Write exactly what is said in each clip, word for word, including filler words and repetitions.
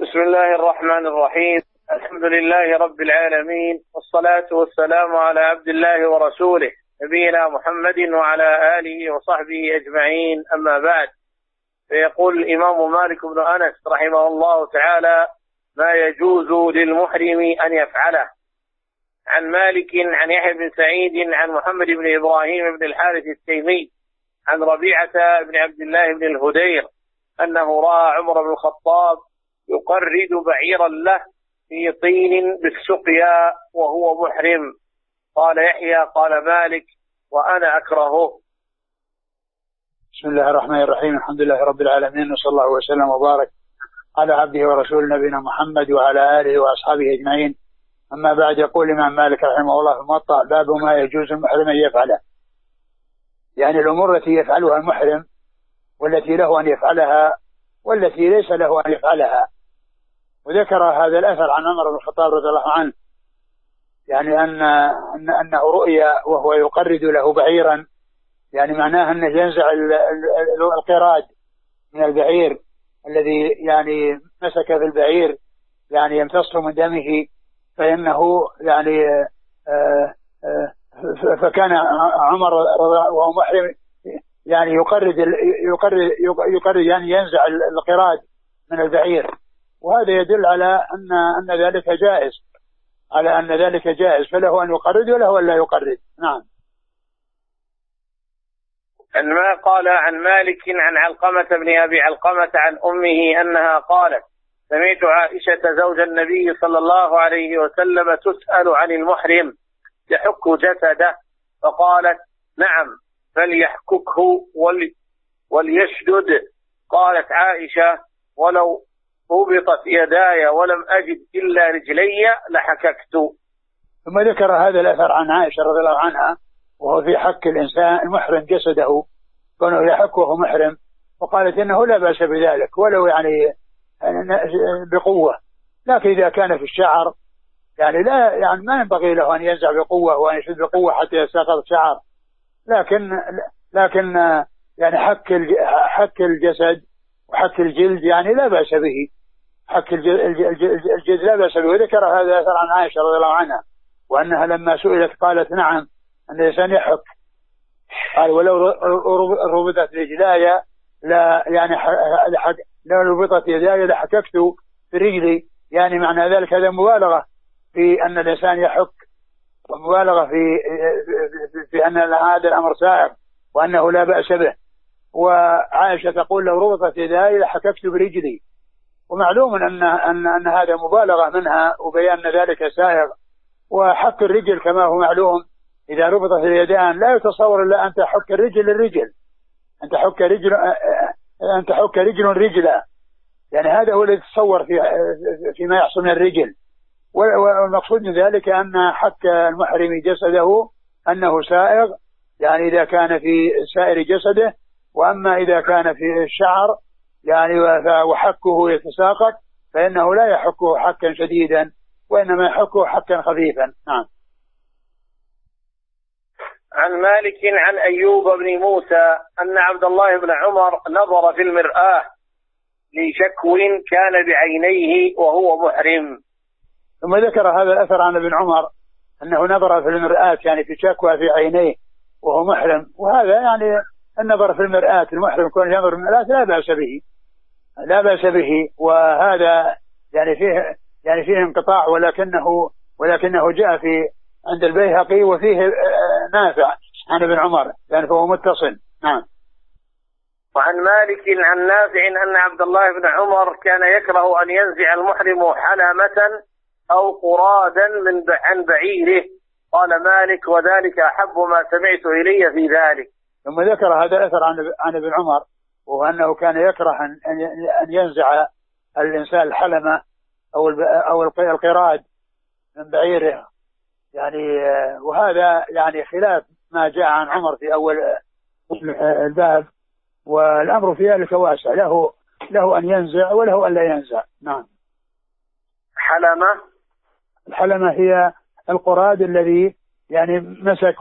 بسم الله الرحمن الرحيم. الحمد لله رب العالمين، والصلاة والسلام على عبد الله ورسوله نبينا محمد وعلى آله وصحبه أجمعين، أما بعد. فيقول الإمام مالك بن أنس رحمه الله تعالى: ما يجوز للمحرم أن يفعله. عن مالك عن يحيى بن سعيد عن محمد بن إبراهيم بن الحارث التيمي عن ربيعة بن عبد الله بن الهدير أنه رأى عمر بن الخطاب يقرد بعيرا له في طين بالسقيا وهو محرم. قال يحيى: قال مالك: وأنا أكرهه. بسم الله الرحمن الرحيم. الحمد لله رب العالمين، وصلى الله وسلم وبارك على عبده ورسول نبينا محمد وعلى آله وأصحابه أجمعين، أما بعد. يقول الإمام مالك رحمه الله في الموطأ: باب ما يجوز المحرم أن يفعله، يعني الأمور التي يفعلها المحرم والتي له أن يفعلها والتي ليس له أن يفعلها. وذكر هذا الأثر عن عمر بن الخطاب رضي الله عنه، يعني أن أنه رؤيا وهو يقرد له بعيرا، يعني معناه أنه ينزع القراد من البعير الذي يعني مسك في البعير، يعني يمتص من دمه، فإنه يعني آآ آآ فكان عمر وهو محرم يعني يقرد يقرد يقرد يعني ينزع القراد من البعير، وهذا يدل على أن أن ذلك جائز، على أن ذلك جائز، فله أن يقرد وله أن لا يقرد. نعم. عن ما قال عن مالك عن علقمة بن أبي علقمة عن أمه أنها قالت: سمعت عائشة زوج النبي صلى الله عليه وسلم تسأل عن المحرم يحك جسده، فقالت: نعم، فليحككه ولي وليشدد. قالت عائشة: ولو ربطت يداي ولم أجد إلا رجلي لحككت. ثم ذكر هذا الأثر عن عائشة رضي الله عنها، وهو في حك الإنسان المحرم جسده، كونه يحك وهو محرم، وقالت إنه لا بأس بذلك ولو يعني بقوة، لكن إذا كان في الشعر يعني لا، يعني ما ينبغي له أن ينزع بقوة وأن يشد بقوة حتى يساقط الشعر، لكن لكن يعني حك حك الجسد وحك الجلد يعني لا بأس به، حك الجلد لا بأس به. وذكر هذا الأثر عن عائشة رضي الله عنها، وأنها لما سئلت قالت: نعم، أن الإنسان يحك. قال: ولو ربطت رجلاي لا يعني لو ربطت يداي لحككت في رجلي، يعني معنى ذلك هذا مبالغة في أن الإنسان يحك، ومبالغة في في أن هذا الأمر سائغ وأنه لا بأس به. وعائشة تقول: لو ربطت يداي لحككت برجلي، ومعلوم أن أن أن هذا مبالغة منها وبيان ذلك سائغ. وحك الرجل كما هو معلوم، إذا ربطت اليدان لا يتصور إلا أن تحك الرجل للرجل، أن تحك رجل أن تحك رجل رجلا، يعني هذا هو الذي يتصور في فيما يحصل من الرجل. والمقصود من ذلك أن حك المحرم جسده أنه سائغ، يعني إذا كان في سائر جسده، وأما إذا كان في الشعر يعني وحكه يتساقط فإنه لا يحكه حكا شديدا، وإنما يحكه حكا خفيفا. نعم. عن مالك عن أيوب بن موسى أن عبد الله بن عمر نظر في المرآة لشكو كان بعينيه وهو محرم. ثم ذكر هذا الأثر عن ابن عمر أنه نظر في المرآة، يعني في شكوى في عينيه وهو محرم، وهذا يعني النظر في المرآة، المحرم يكون ينظر في المرآة لا بأس به، لا بأس به. وهذا يعني فيه يعني فيه انقطاع، ولكنه ولكنه جاء في عند البيهقي وفيه نافع عن ابن عمر، يعني فهو متصل. نعم. وعن مالك عن نافع أن عبد الله بن عمر كان يكره أن ينزع المحرم حلمة أو قرادا من عن بعيره. قال مالك: وذلك أحب ما سمعت إلي في ذلك. ثم ذكر هذا الأثر عن عن ابن عمر، وأنه كان يكره أن أن ينزع الإنسان الحلمة أو أو القراد من بعيره، يعني وهذا يعني خلاف ما جاء عن عمر في أول الباب، والأمر في ذلك واسع، له له أن ينزع وله أن لا ينزع. نعم. حلمة، الحلمة هي القراد الذي يعني مسك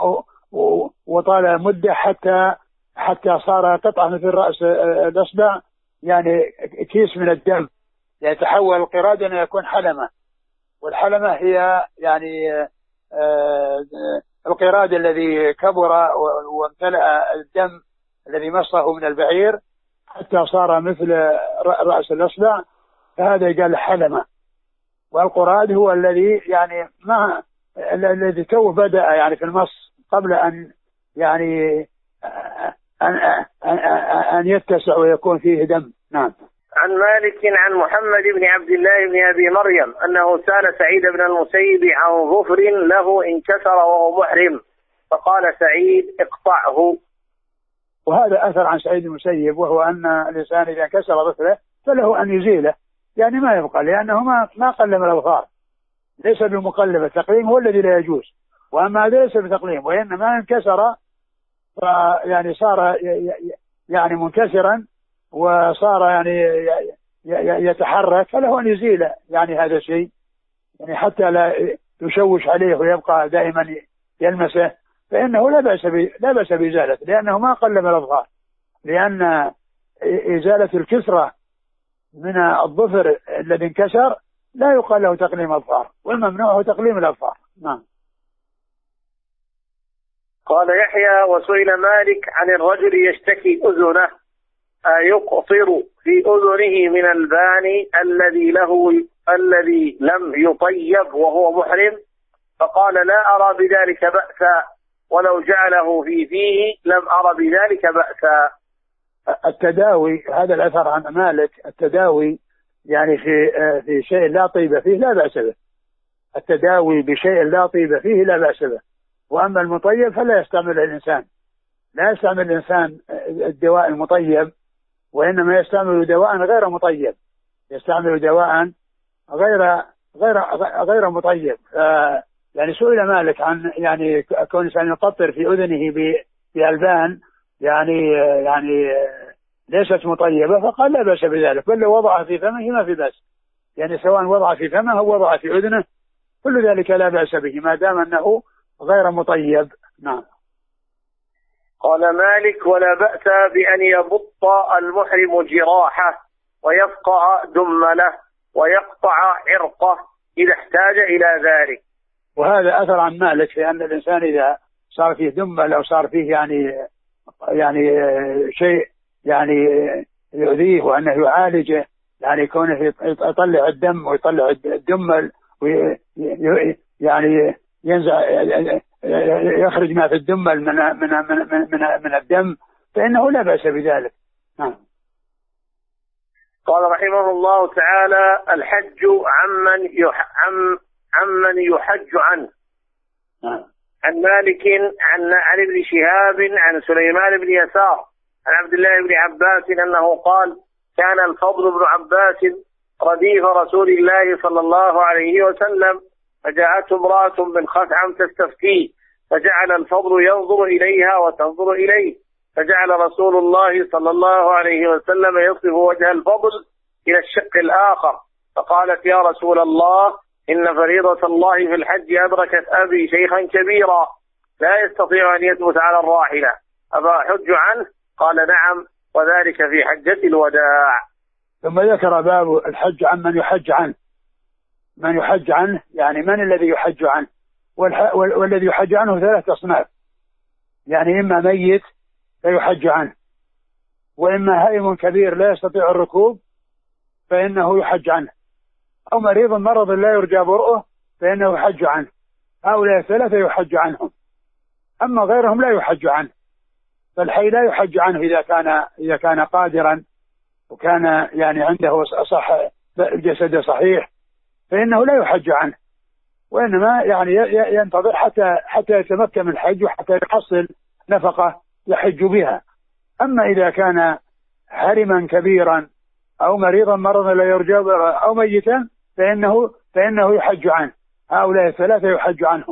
وطال مدة حتى حتى صار قطعة مثل رأس الأصبع، يعني كيس من الدم، يتحول القراد أن يكون حلمة، والحلمة هي يعني آه القراد الذي كبر وامتلأ الدم الذي مصه من البعير حتى صار مثل رأس الأصبع، فهذا يقال حلمة. والقراد هو الذي يعني ما الذي تو بدأ يعني في المص قبل أن يعني أن, أن, أن يتسع ويكون فيه دم. نعم. عن مالك عن محمد بن عبد الله بن أبي مريم أنه سأل سعيد بن المسيب عن ظفر له انكسر وهو محرم، فقال سعيد اقطعه. وهذا أثر عن سعيد المسيب، وهو أن الإنسان إذا انكسر ظفره فله أن يزيله، يعني ما يبقى، لأنه ما ما قلم الأظفار، ليس بمقلب. التقليم هو الذي لا يجوز، وأما هذا ليس بتقليم، وإنما انكسر فيعني صار يعني منكسرا وصار يعني يتحرك، فله أن يزيله يعني هذا الشيء، يعني حتى لا يشوش عليه ويبقى دائما يلمسه، فإنه لا بأس لا بأس بإزالته، لأنه ما قلم الأظفار، لأن إزالة الكسرة من الظفر الذي انكسر لا يقال له تقليم أظفار، والممنوع هو تقليم الأظفار. نعم. قال يحيى وسئل مالك عن الرجل يشتكي أذنه أيقطر في أذنه من الباني الذي له الذي لم يطيب وهو محرم، فقال لا أرى بذلك بأسا، ولو جعله في فيه لم أرى بذلك بأسا. التداوي، هذا الأثر عن مالك، التداوي يعني في في شيء لا طيب فيه لا بأس به، التداوي بشيء لا طيب فيه لا بأس به. وأما المطيب فلا يستعمل الإنسان، لا يستعمل الإنسان الدواء المطيب، وإنما يستعمل دواء غير مطيب، يستعمل دواء غير غير غير مطيب. يعني سئل مالك عن يعني كون الإنسان يقطر في أذنه بألبان يعني يعني ليست مطيبة، فقال لا بأس بذلك، بل لو وضع في فمه ما في بأس، يعني سواء وضع في فمه أو وضع في أذنه كل ذلك لا بأس به ما دام أنه غير مطيب. نعم. قال مالك ولا بأس بأن يبط المحرم جراحه ويفقع دمله ويقطع عرقه إذا احتاج إلى ذلك. وهذا أثر عن مالك في أن الإنسان إذا صار فيه دمل أو صار فيه يعني يعني شيء يعني يؤذيه وأنه يعالجه، يعني كونه يطلع الدم ويطلع الدمل يعني ينزع يخرج ما في الدمل من من من من, من الدم، فإنه لا بأس بذلك. نعم. قال رحمه الله تعالى الحج عمن يح عم عمن يحج عنه. نعم. عن مالك عن عن ابن شهاب عن سليمان بن يسار عن عبد الله بن عباس أنه قال كان الفضل بن عباس رديف رسول الله صلى الله عليه وسلم، فجاءته امرأة من خثعم تستفتيه، فجعل الفضل ينظر إليها وتنظر إليه، فجعل رسول الله صلى الله عليه وسلم يصف وجه الفضل إلى الشق الآخر، فقالت يا رسول الله إن فريضة الله في الحج أدركت أبي شيخا كبيرا لا يستطيع أن يثبت على الراحلة، أفأحج عنه؟ قال نعم، وذلك في حجة الوداع. ثم ذكر باب الحج عن من يحج عنه. من يحج عنه يعني من الذي يحج عنه، والذي يحج عنه ثلاث أصناف، يعني إما ميت فيحج عنه، وإما هائم كبير لا يستطيع الركوب فإنه يحج عنه، أو مريض مرض لا يرجى برؤه فإنه يحج عنه. هؤلاء الثلاثة يحج عنهم، أما غيرهم لا يحج عنه. فالحي لا يحج عنه إذا كان إذا كان قادرا وكان يعني عنده صح الجسد صحيح فإنه لا يحج عنه، وإنما يعني ينتظر حتى حتى يتمكن من الحج وحتى يحصل نفقة يحج بها. أما إذا كان هرما كبيرا أو مريضا مرضا لا يرجى أو ميتا فإنه فإنه يحج عنه. هؤلاء الثلاثة يحج عنهم.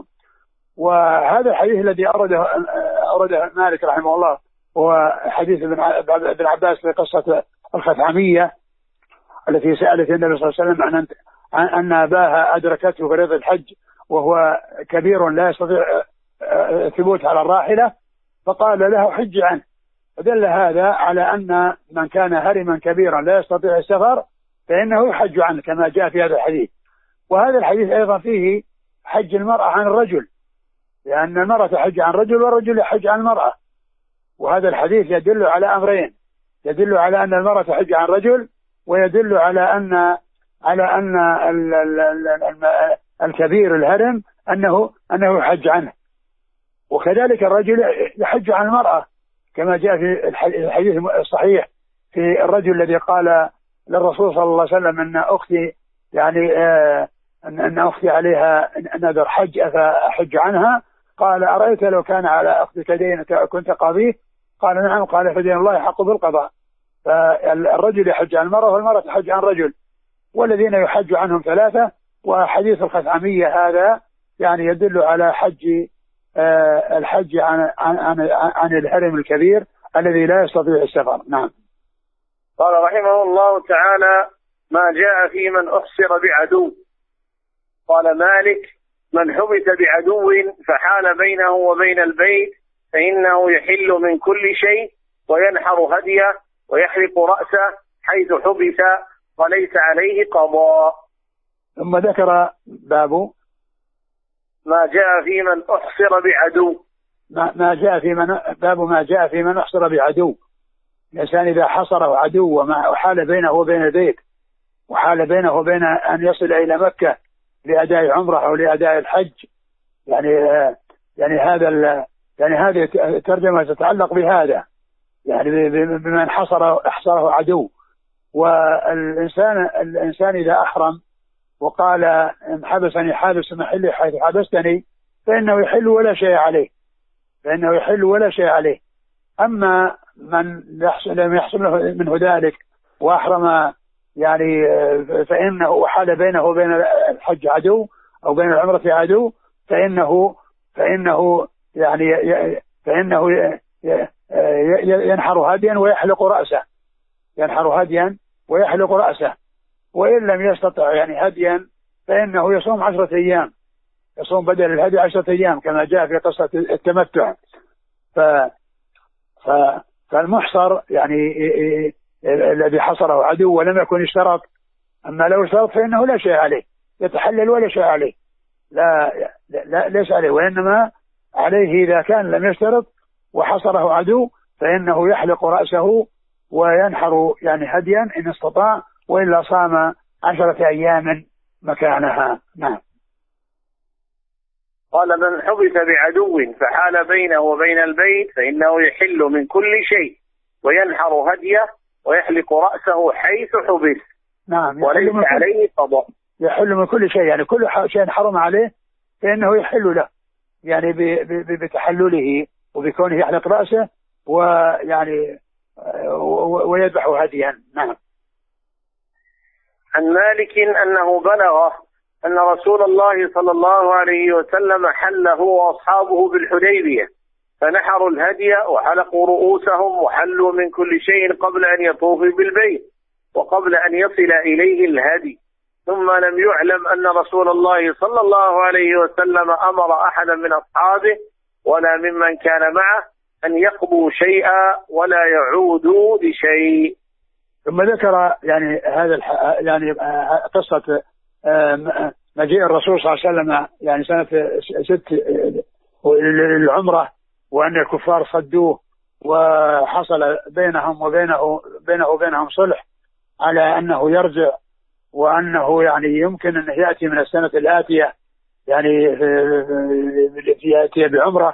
وهذا الحديث الذي أورده أورده مالك رحمه الله هو حديث ابن عباس في قصة الخثعمية التي سألت النبي صلى الله عليه وسلم عن أن أباها أدركته فريضة الحج وهو كبير لا يستطيع الثبوت على الراحلة، فقال له حج عنه. فدل هذا على أن من كان هرما كبيرا لا يستطيع السفر فإنه يحج عنه كما جاء في هذا الحديث. وهذا الحديث أيضا فيه حج المرأة عن الرجل، لأن المرأة تحج عن الرجل والرجل يحج عن المرأة. وهذا الحديث يدل على أمرين، يدل على أن المرأة تحج عن الرجل، ويدل على أن على أن ال ال ال الكبير الهرم أنه أنه يحج عنه. وكذلك الرجل يحج عن المرأة كما جاء في الحديث الصحيح في الرجل الذي قال للرسول صلى الله عليه وسلم أن أختي يعني آه أن أختي عليها نذر حج أفأحج عنها؟ قال أرأيت لو كان على أختك دين كنت قاضيه؟ قال نعم. قال فدين الله يحق بالقضاء. فالرجل يحج عن المرأة والمرأة تحج عن الرجل، والذين يحج عنهم ثلاثة. وحديث الخثعمية هذا يعني يدل على حج آه الحج عن عن عن, عن الهرم الكبير الذي لا يستطيع السفر. نعم. قال رحمه الله تعالى: ما جاء في من أحصر بعدو. قال مالك: من حبس بعدو فحال بينه وبين البيت فإنه يحل من كل شيء وينحر هديه ويحلق رأسه حيث حبس وليس عليه قضاء. ثم ذكر باب ما جاء في من أحصر بعدو. ما, ما جاء في من باب ما جاء في من أحصر بعدو. الإنسان إذا حصره عدو وحال بينه وبين البيت وحال بينه وبين أن يصل إلى مكة لأداء عمره أو لأداء الحج، يعني يعني هذا يعني هذه الترجمة تتعلق بهذا، يعني بمن حصره احصره عدو. والإنسان الإنسان إذا أحرم وقال إن حبسني حابس محلي حيث حبستني فإنه يحل ولا شيء عليه، فإنه يحل ولا شيء عليه. أما من لم يحصل له منه ذلك وأحرم يعني فإنه حال بينه وبين الحج عدو أو بين العمرة عدو فإنه فإنه يعني فإنه ينحر هديا ويحلق رأسه ينحر هديا ويحلق رأسه وإن لم يستطع يعني هديا فإنه يصوم عشرة أيام، يصوم بدل الهدي عشرة أيام كما جاء في قصة التمتع. ف فالمحصر يعني الذي حصره عدو ولم يكن اشترط، أما لو اشترط فإنه لا شيء عليه، يتحلل ولا شيء عليه، لا, لا ليس عليه، وإنما عليه إذا كان لم يشترط وحصره عدو فإنه يحلق رأسه وينحر يعني هديا إن استطاع، وإلا صام عشرة أيام مكانها. نعم. قال: من حبس بعدو فحال بينه وبين البيت فإنه يحل من كل شيء وينحر هديه ويحلق رأسه حيث حبس. نعم. وليس عليه قضاء. يحل من كل شيء، يعني كل شيء حرم عليه فإنه يحل له، يعني بتحلله وبكونه يحلق رأسه ويعني ويذبح هديا. نعم. عن مالك أنه بلغه أن رسول الله صلى الله عليه وسلم حله وأصحابه بالحديبية فنحروا الهدي وحلقوا رؤوسهم وحلوا من كل شيء قبل أن يطوفوا بالبيت وقبل أن يصل إليه الهدي، ثم لم يعلم أن رسول الله صلى الله عليه وسلم أمر أحدا من أصحابه ولا ممن كان معه أن يقضوا شيئا ولا يعودوا بشيء. ثم ذكر يعني هذا الح... يعني قصة مجيء الرسول صلى الله عليه وسلم يعني سنة ست للعمرة، وأن الكفار صدوه وحصل بينهم وبينه بينه وبينهم صلح على أنه يرجع، وأنه يعني يمكن أن يأتي من السنة الآتية يعني يأتي بعمرة.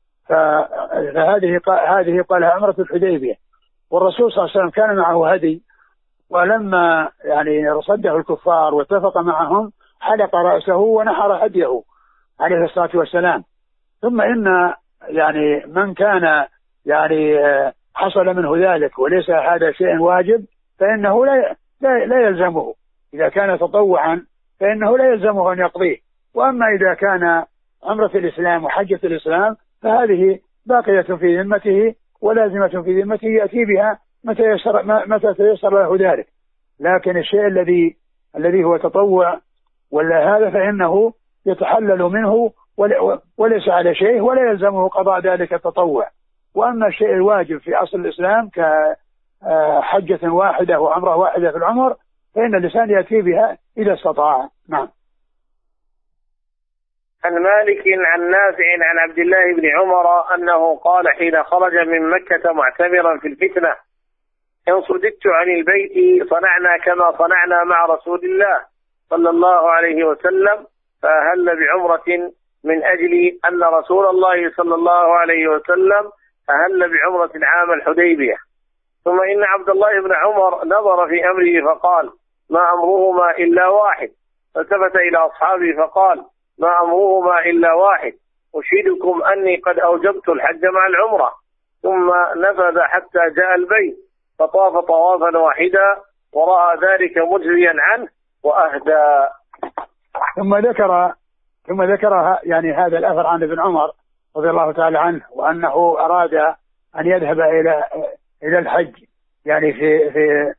فهذه هذه قالها عمرة الحديبية، والرسول صلى الله عليه وسلم كان معه هدي، ولما يعني صده الكفار واتفق معهم حلق رأسه ونحر هديه عليه الصلاة والسلام. ثم إن يعني من كان يعني حصل منه ذلك وليس هذا شيء واجب فإنه لا لا, لا يلزمه، إذا كان تطوعا فإنه لا يلزمه أن يقضيه. وأما إذا كان عمرة الإسلام وحجة الإسلام فهذه باقية في ذمته ولازمة في ذمته يأتي بها متى يسر متى تيسر له ذلك. لكن الشيء الذي الذي هو تطوع ولا هذا فإنه يتحلل منه وليس على شيء ولا يلزمه قضاء ذلك التطوع. وأما الشيء الواجب في أصل الإسلام كحجة واحدة وعمرة واحدة في العمر فإن الإنسان يأتي بها إذا استطاع. نعم. عن مالك عن نافع عن عبد الله بن عمر أنه قال حين خرج من مكة معتمرا في الفتنة: إن صددت عن البيت صنعنا كما صنعنا مع رسول الله صلى الله عليه وسلم، فأهل بعمرة من أجل أن رسول الله صلى الله عليه وسلم أهل بعمرة عام الحديبية. ثم إن عبد الله بن عمر نظر في أمره فقال: ما أمرهما إلا واحد. فالتفت إلى أصحابه فقال: ما أمرهما إلا واحد، أشهدكم أني قد أوجبت الحج مع العمرة. ثم نفذ حتى جاء البيت فطاف طوافا واحدا ورأى ذلك مجريا عنه وأهدى. ثم ذكر ثم ذكر يعني هذا الأثر عن ابن عمر رضي الله تعالى عنه، وأنه أراد أن يذهب إلى إلى الحج يعني في في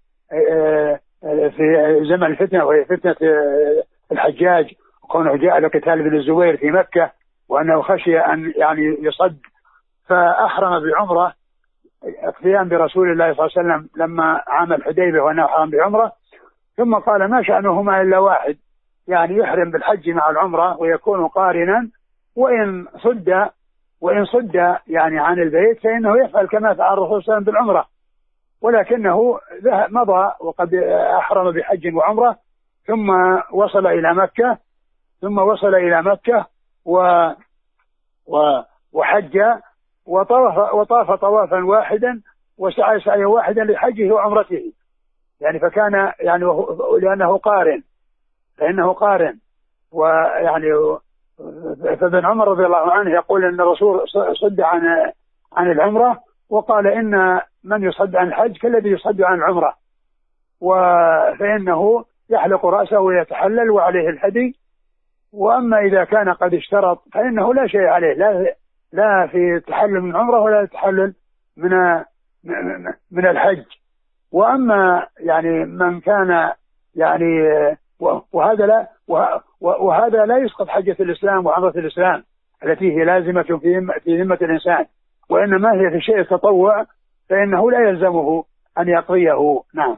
في زمن الفتنة، وهي فتنة الحجاج، وكونه جاء لقتال بن الزبير في مكة، وأنه خشي أن يعني يصد، فأحرم بعمرة اقتداء برسول الله صلى الله عليه وسلم لما عام الحديبية وأنه أحرم بعمرة. ثم قال: ما شأنهما إلا واحد، يعني يحرم بالحج مع العمرة ويكون قارنا، وإن صد وإن صد يعني عن البيت فإنه يفعل كما فعل الرسول صلى الله عليه وسلم بالعمرة، ولكنه مضى وقد أحرم بحج وعمرة، ثم وصل إلى مكة ثم وصل إلى مكة و وحج وطاف وطاف طوافا واحدا وسعى سعيا واحدا لحجه وعمرته، يعني فكان يعني لأنه قارن فإنه قارن ويعني فابن عمر رضي الله عنه يقول أن الرسول صد عن عن العمرة، وقال إن من يصد عن الحج كالذي يصد عن العمرة، فإنه يحلق رأسه ويتحلل وعليه الهدي. وأما إذا كان قد اشترط فإنه لا شيء عليه، لا لا في التحلل من عمره ولا التحلل من من الحج. وأما يعني من كان يعني وهذا لا وهذا لا يسقط حجة الإسلام وعمرة الإسلام التي هي لازمة في في ذمة الإنسان، وإنما هي في شيء التطوع فإنه لا يلزمه أن يقضيه. نعم.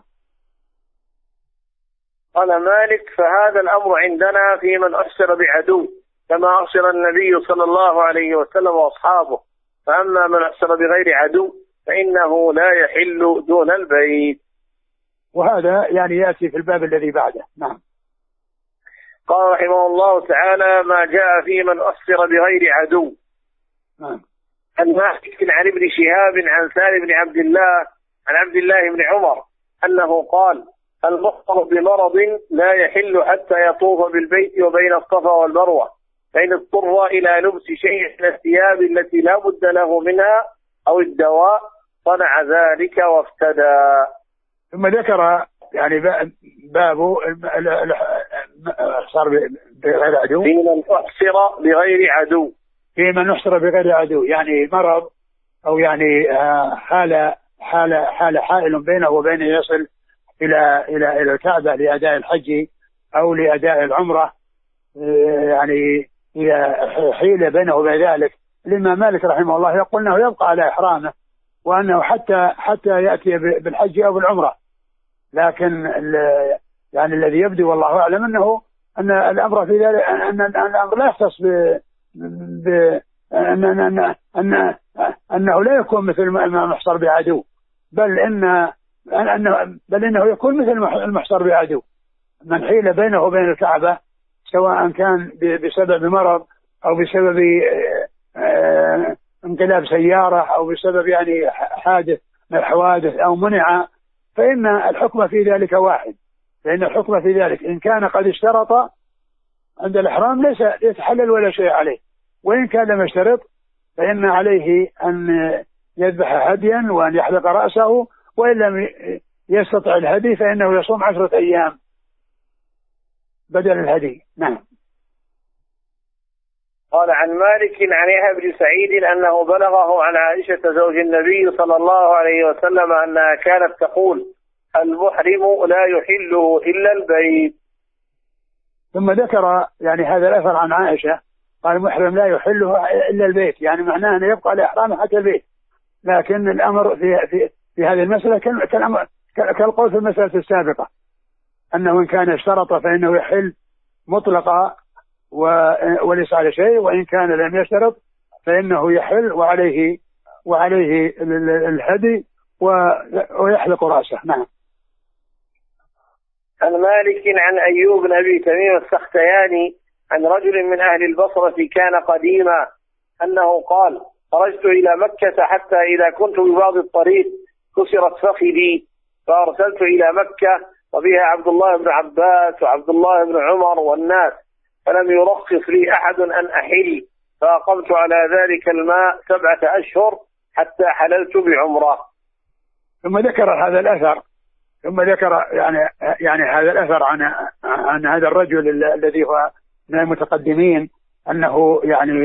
قال مالك: فهذا الأمر عندنا في من أحصر بعدو، كما أحصر النبي صلى الله عليه وسلم وأصحابه، فأما من أحصر بغير عدو فإنه لا يحل دون البيت. وهذا يعني يأتي في الباب الذي بعده. نعم. قال رحمه الله تعالى: ما جاء في من أحصر بغير عدو. نعم. عن مالك عن ابن شهاب عن سالم بن عبد الله عن عبد الله بن عمر أنه قال: المحصر بمرض لا يحل حتى يطوف بالبيت وبين الصفا والمروة، فإن اضطر إلى لبس شيء من الثياب التي لا بد له منها أو الدواء صنع ذلك وافتدى. ثم ذكر يعني باب الاحصار بغير عدو، في من احصر بغير عدو في من احصر بغير عدو يعني مرض أو يعني حالة حالة حالة حائل بينه وبين يصل إلى إلى إلى الكعبة لأداء الحج أو لأداء العمرة، يعني إلى حيلة بينه وبين ذلك. الإمام مالك رحمه الله يقول أنه يبقى على إحرامه، وأنه حتى حتى يأتي بالحج أو بالعمرة، لكن يعني الذي يبدو والله أعلم أنه أن الأمر في ذلك أن الأمر لا يختص ب ب أن أن أن أنه لا يكون مثل ما محصر بعدو، بل إن أنه بل إنه يكون مثل المحصر بعدو، من حيل بينه وبين الكعبة سواء كان بسبب مرض أو بسبب انقلاب سيارة أو بسبب يعني حادث من الحوادث أو منع، فإن الحكم في ذلك واحد. فإن الحكم في ذلك إن كان قد اشترط عند الإحرام ليس يتحلل ولا شيء عليه، وإن كان لم يشترط فإن عليه أن يذبح هديا وأن يحلق رأسه، وإن لم يستطع الهدي فإنه يصوم عشرة أيام بدل الهدي. نعم. قال عن مالك عن يحيى بن سعيد أنه بلغه عن عائشة زوج النبي صلى الله عليه وسلم أنها كانت تقول: المحرم لا يحله إلا البيت. ثم ذكر يعني هذا الأثر عن عائشة قال: المحرم لا يحله إلا البيت، يعني معناه أنه يبقى لإحرامه حتى البيت. لكن الأمر في في في هذه المسألة كالقول في المسألة السابقة، أنه إن كان اشترط فإنه يحل مطلقا وليس على شيء، وإن كان لم يشترط فإنه يحل وعليه وعليه الهدي ويحلق رأسه. نعم. عن مالك عن أيوب بن أبي تميم السختياني عن رجل من أهل البصرة كان قديما أنه قال: خرجت إلى مكة حتى إذا كنت ببعض الطريق كسرت فخذي، فأرسلت إلى مكة وبها عبد الله بن عباس وعبد الله بن عمر والناس، فلم يرخص لي أحد أن أحل، فأقمت على ذلك الماء سبعة أشهر حتى حللت بعمرة. ثم ذكر هذا الأثر ثم ذكر يعني يعني هذا الأثر عن عن هذا الرجل الذي هو من المتقدمين أنه يعني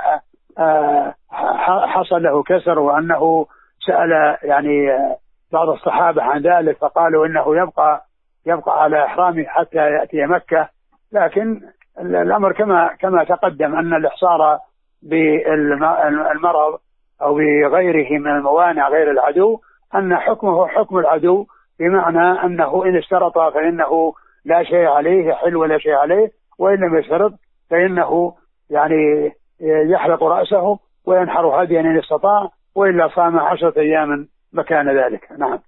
حصل له كسر، وأنه سأل يعني بعض الصحابة عن ذلك فقالوا إنه يبقى يبقى على إحرامه حتى يأتي مكة. لكن الأمر كما كما تقدم أن الإحصار بالمرض أو بغيره من الموانع غير العدو أن حكمه حكم العدو، بمعنى أنه إن اشترط فإنه لا شيء عليه، يحل ولا شيء عليه، وإن لم يشترط فإنه يعني يحلق رأسه وينحر هديا إن استطاع، وإلا صام عشرة أيام مكان ذلك. نعم.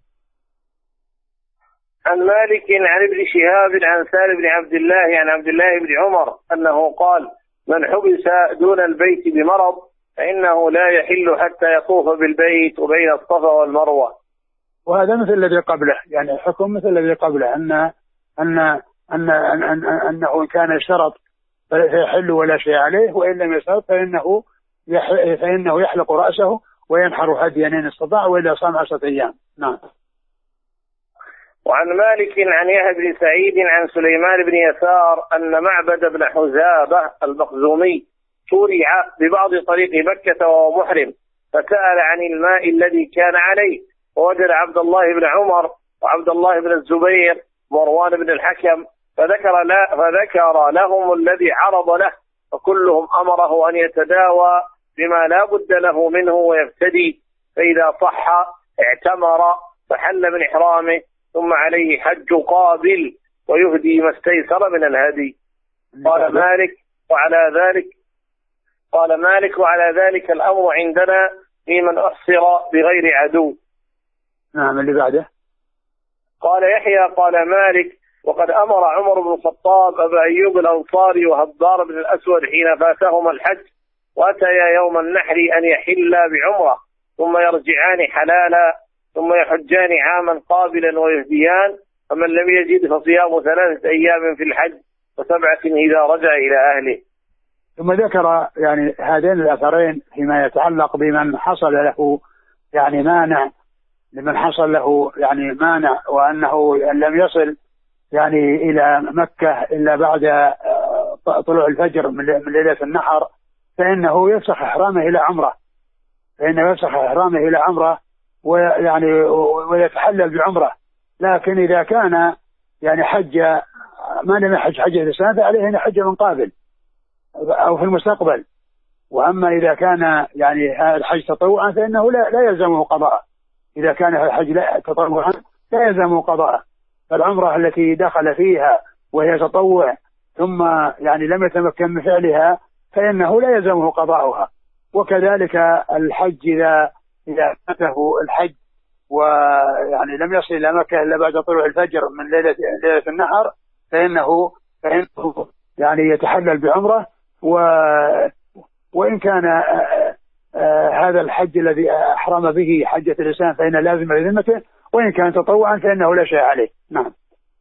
عن مالك عن ابن شهاب عن سالم بن عبد الله عن عبد الله بن عمر أنه قال: من حبس دون البيت بمرض فإنه لا يحل حتى يطوف بالبيت وبين الصفا والمروة. وهذا مثل الذي قبله، يعني الحكم مثل الذي قبله، أن أن أن أن أن أنه إن كان اشترط فيحل ولا شيء عليه، وإن لم يشترط فإنه فإنه يحلق رأسه وينحر هديا إن استطاع، وإلا صام عشرة أيام. نعم. وعن مالك عن يحيى بن سعيد عن سليمان بن يسار أن معبد بن حزابة المخزومي تورع ببعض طريق مكة وهو محرم، فسأل عن الماء الذي كان عليه، ووجد عبد الله بن عمر وعبد الله بن الزبير مروان بن الحكم، فذكر, لا فذكر لهم الذي عرض له، فكلهم أمره أن يتداوى بما لا بد له منه ويفتدي، فإذا صح اعتمر فحل من إحرامه، ثم عليه حج قابل ويهدي ما استيسر من الهدي. قال مالك وعلى ذلك قال مالك وعلى ذلك الأمر عندنا في من أحصر بغير عدو. نعم. اللي بعده قال يحيى قال مالك: وقد أمر عمر بن الخطاب أبا أيوب الأنصاري وهبار بن الأسود حين فاتهما الحج وأتيا يوم النحر أن يحلا بعمرة، ثم يرجعان حلالا، ثم يحجان عاما قابلا ويهديان، فمن لم يجد فصيام ثلاثة أيام في الحج وسبعة إذا رجع إلى أهله. ثم ذكر يعني هذين الأثرين فيما يتعلق بمن حصل له يعني مانع لمن حصل له يعني مانع وأنه لم يصل يعني إلى مكة إلا بعد طلوع الفجر من ليلة النحر، فإنه يفسخ إحرامه إلى عمرة فإنه يفسخ إحرامه إلى عمرة ويعني ويتحلل بعمرة. لكن إذا كان يعني حج ما لم يحج حجة الإسلام فعليه أن يحج من قابل أو في المستقبل. وأما إذا كان يعني الحج تطوعا فإنه لا, لا يلزمه قضاء. إذا كان الحج لا تطوعا لا يلزمه قضاء. فالعمرة التي دخل فيها وهي تطوع ثم يعني لم يتمكن من فعلها فإنه لا يلزمه قضاؤها. وكذلك الحج إذا إذا فاته الحج ويعني لم يصل إلى مكة إلا بعد طلوع الفجر من ليلة ليلة النحر فإنه فإنه يعني يتحلل بعمرة. و وإن كان آآ آآ هذا الحج الذي أحرم به حجة الإسلام فإن لازم لذمته، وإن كان تطوعا فإنه لا شيء عليه. نعم.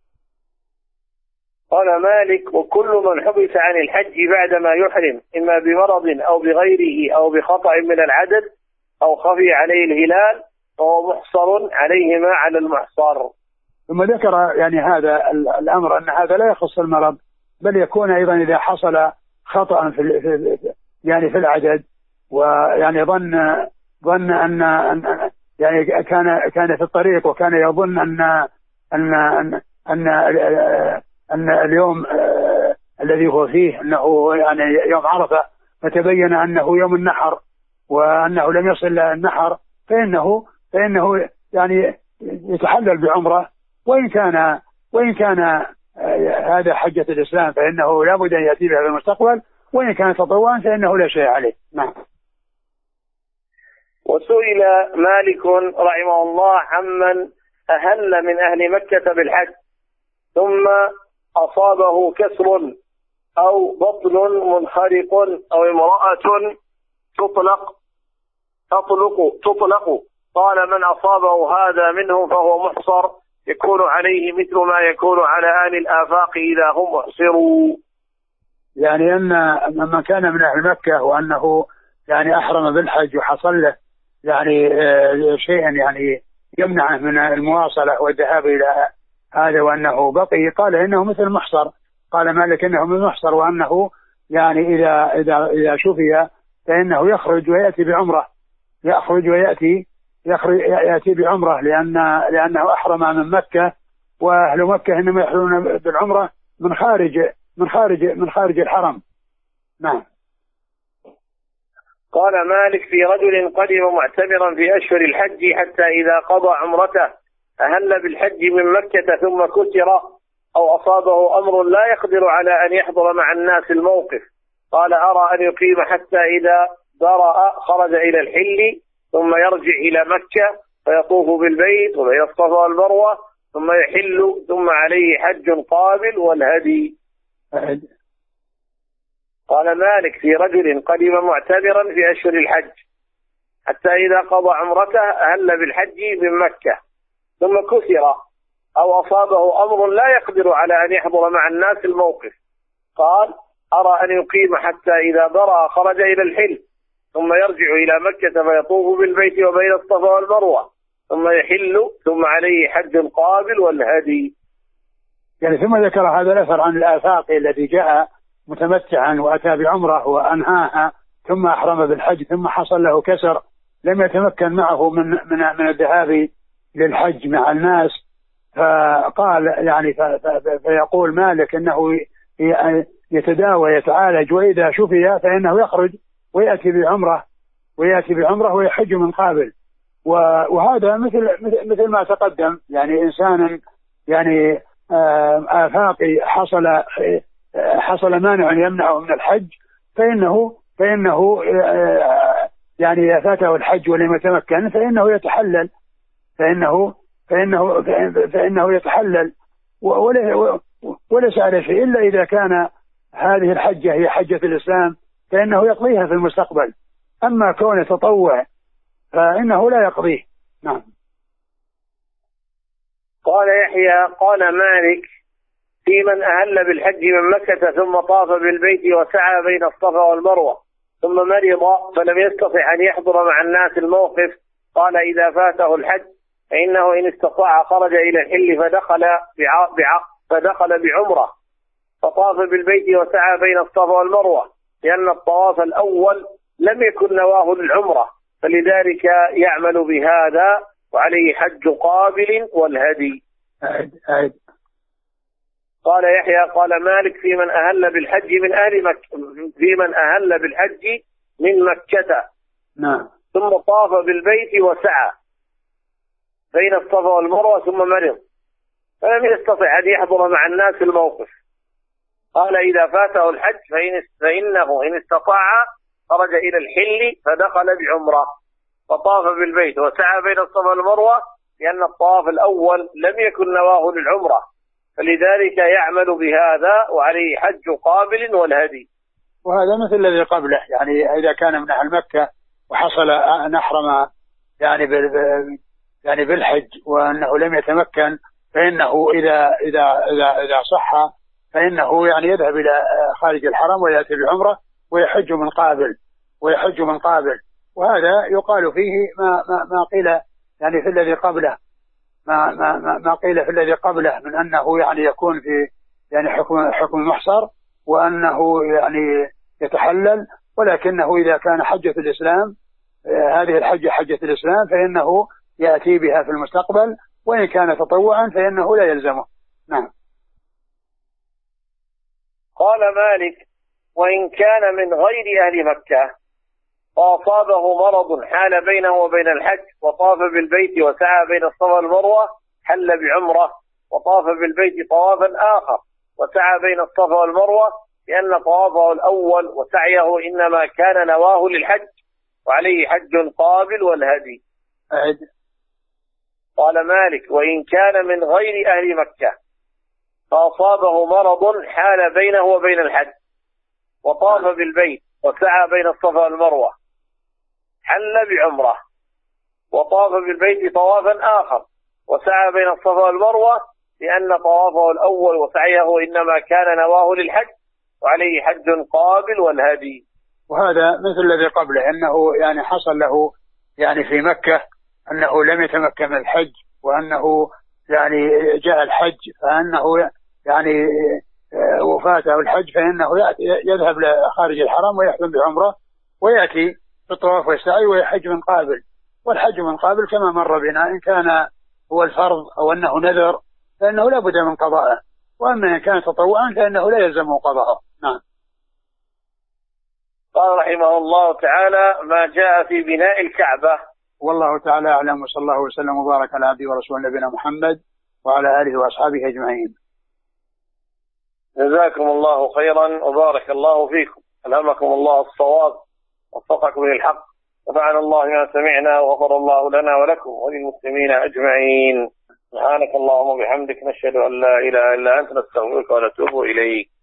قال مالك: وكل من حبس عن الحج بعدما يحرم إما بمرض أو بغيره أو بخطأ من العدد أو خفي عليه الهلال فهو محصر عليه ما على المحصر. ثم ذكر يعني هذا الأمر أن هذا لا يخص المرض، بل يكون أيضا إذا حصل خطأ في يعني في العدد، ويعني ظن ظن أن, أن يعني كان كان في الطريق وكان يظن أن أن أن أن, أن اليوم الذي هو فيه أنه يعني يوم عرفة، فتبين أنه يوم النحر وأنه لم يصل إلى النحر، فإنه فإنه يعني يتحلل بعمرة، وإن كان وإن كان هذا حجة الإسلام فإنه لا بد أن يأتي بها في المستقبل، وإن كان تطوعا فإنه لا شيء عليه. نعم. وسئل مالك رحمه الله عمن أهل من أهل مكة بالحج ثم أصابه كسر أو بطن منخرق أو امرأة تطلق تطلق تطلق قال من أصابه هذا منهم فهو محصر يكون عليه مثل ما يكون على أهل الآفاق إذا هم محصروا. يعني أن من كان من أهل مكة وأنه يعني أحرم بالحج وحصل له يعني شيئا يعني يمنعه من المواصلة والذهاب إلى هذا وأنه بقي، قال إنه مثل محصر. قال مالك إنه مثل محصر، وأنه يعني إذا إذا إذا شفي فإنه يخرج ويأتي بعمرة، يخرج ويأتي يخرج يأتي بعمرة، لأن لأنه أحرم من مكة، وأهل مكة إنما يحرمون بالعمرة من خارج من خارج من خارج الحرم. نعم. قال مالك في رجل قدم معتمرا في أشهر الحج حتى إذا قضى عمرته أهل بالحج من مكة ثم كسر أو أصابه أمر لا يقدر على أن يحضر مع الناس الموقف، قال أرى أن يقيم حتى إذا برأ خرج إلى الحل ثم يرجع إلى مكة فيطوف بالبيت وبين الصفا والمروة ثم يحل ثم عليه حج قابل والهدي. قال مالك في رجل قدم معتمرا في أشهر الحج حتى إذا قضى عمرته أهل بالحج من مكة ثم كسر أو أصابه أمر لا يقدر على أن يحضر مع الناس الموقف، قال أرى أن يقيم حتى إذا برأ خرج إلى الحل ثم يرجع إلى مكة فيطوف بالبيت وبين الصفا والمروة ثم يحل ثم عليه حج قابل والهدي. يعني ثم ذكر هذا الأثر عن الآفاق الذي جاء متمتعا وأتى بعمره وأنهاها ثم أحرم بالحج ثم حصل له كسر لم يتمكن معه من من من الذهاب للحج مع الناس، فقال يعني فيقول مالك انه يتداوى يتعالج، واذا شفي فانه يخرج وياتي بعمره وياتي بعمره ويحج من قابل. وهذا مثل مثل ما تقدم، يعني انسان يعني آفاقي حصل حصل مانع يمنعه من الحج فانه فانه يعني اذا فاته الحج ولم يتمكن فانه يتحلل فانه فإنه, فإنه يتحلل وليس على شيء إلا إذا كان هذه الحجة هي حجة الإسلام فإنه يقضيها في المستقبل، أما كونه تطوع فإنه لا يقضيه. نعم. قال يحيى قال مالك في من أهل بالحج من مكة ثم طاف بالبيت وسعى بين الصفا والمروة ثم مرض فلم يستطع أن يحضر مع الناس الموقف، قال إذا فاته الحج فإنه إن استطاع خرج إلى الحل فدخل بع... بع... فدخل بعمرة فطاف بالبيت وسعى بين الصفا والمروة، لأن الطواف الأول لم يكن نواه للعمرة فلذلك يعمل بهذا وعليه حج قابل والهدي. أعد أعد. قال يحيى قال مالك في من أهل بالحج من أهل مكة في من أهل بالحج من مكة نعم ثم طاف بالبيت وسعى بين الصفا والمروة ثم مرض فلم يستطع أن يحضر مع الناس الموقف، قال إذا فاته الحج فإن فإنه إن استطاع خرج إلى الحل فدخل بعمرة فطاف بالبيت وسعى بين الصفا والمروة، لأن الطواف الأول لم يكن نواه للعمرة فلذلك يعمل بهذا وعليه حج قابل والهدي. وهذا مثل الذي قبله، يعني إذا كان من أهل مكة وحصل أن أحرم يعني بال يعني بالحج وأنه لم يتمكن فإنه إذا إذا إذا إذا صح فإنه يعني يذهب إلى خارج الحرم ويأتي بعمرة ويحج من قابل ويحج من قابل وهذا يقال فيه ما ما ما قيل يعني في الذي قبله ما ما ما قيل في الذي قبله من أنه يعني يكون في يعني حكم حكم محصر وأنه يعني يتحلل، ولكنه إذا كان حجة الإسلام هذه الحجة حجة الإسلام فإنه يأتي بها في المستقبل، وإن كان تطوعا فإنه لا يلزمه. نعم. قال مالك وإن كان من غير أهل مكة وأصابه مرض حال بينه وبين الحج وطاف بالبيت وسعى بين الصفا والمروة حل بعمرة وطاف بالبيت طوافا آخر وسعى بين الصفا والمروة، لأن طوافه الأول وسعيه إنما كان نواه للحج وعليه حج قابل والهدي. أعد. قال مالك: وإن كان من غير أهل مكة فأصابه مرض حال بينه وبين الحج وطاف بالبيت وسعى بين الصفا والمروة حل بعمرة، وطاف بالبيت طوافا آخر وسعى بين الصفا والمروة، لأن طوافه الأول وسعيه إنما كان نواه للحج وعليه حج قابل والهدي. وهذا مثل الذي قبله، أنه يعني حصل له يعني في مكة أنه لم يتمكن من الحج، وأنه يعني جاء الحج فأنه يعني وفاته الحج فإنه يذهب خارج الحرم ويحرم بعمرة ويأتي بالطواف والسعي ويحج من قابل. والحج من قابل كما مر بنا إن كان هو الفرض أو أنه نذر فإنه لا بد من قضائه، وأما إن كان تطوعا فإنه لا يلزمه قضاءه. نعم. قال رحمه الله تعالى: ما جاء في بناء الكعبة. والله تعالى أعلم، وصلى الله وسلم وبارك على عبده ورسوله نبينا محمد وعلى آله وأصحابه أجمعين. جزاكم الله خيرا وبارك الله فيكم، ألهمكم الله الصواب ووفقكم للحق، ونفعنا الله ما سمعنا وغفر الله لنا ولكم وللمسلمين أجمعين. سبحانك اللهم وبحمدك، نشهد أن لا إله إلا أنت، نستغفرك ونتوب إليك.